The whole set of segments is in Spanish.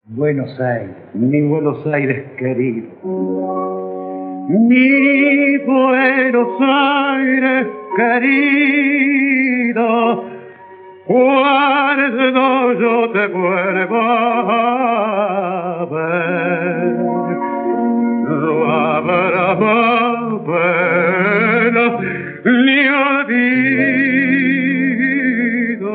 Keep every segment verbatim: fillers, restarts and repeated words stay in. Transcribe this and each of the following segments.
Buenos Aires, mi Buenos Aires querido, mi Buenos Aires querido, cuando yo te vuelva a ver, no habrá más pena ni olvido.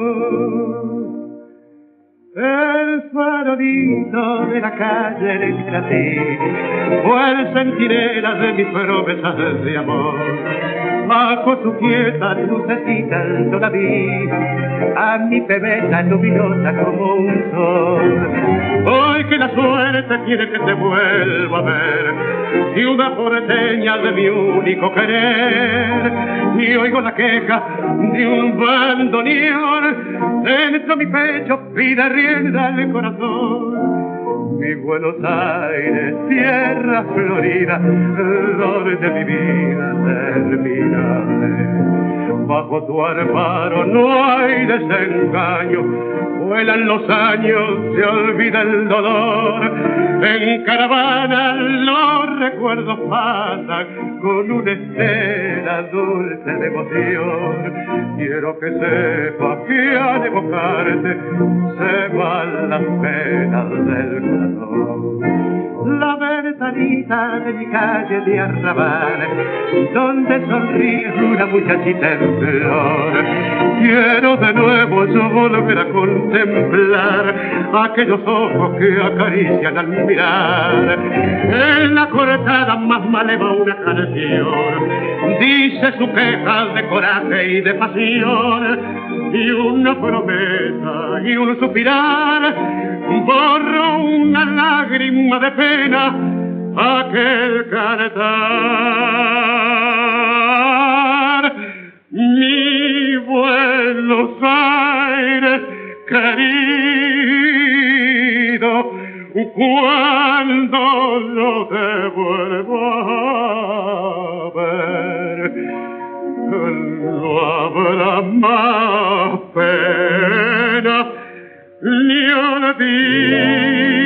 El farolito de la calle de Cratí fue el centinela de mis promesas de amor. Bajo su quieta lucecita yo vi a mi bebeta luminosa como un sol. Hoy que la suerte quiere que te vuelva a ver, ciudad porteña de mi único querer, y oigo la queja de un bandoneón dentro mi pecho pide rienda al corazón. Mi Buenos Aires, tierra florida, flor de mi vida terminable. Bajo tu amparo no hay desengaño, vuelan los años, se olvida el dolor. En caravana los recuerdos pasan con una estela dulce de emoción. Quiero que sepa que al evocarte se van las penas del corazón. La ventanita de mi calle de arrabal, donde sonríe una muchachita en flor. Quiero de nuevo yo volver a contemplar aquellos ojos que acarician al mirar. En la cortada más maleva una canción dice su queja de coraje y de pasión, y una promesa y un suspirar borro una lágrima de pena aquel cantar. Mi Buenos Aires querido, cuando yo te vuelva a ver, no habrá más pena ni olvido.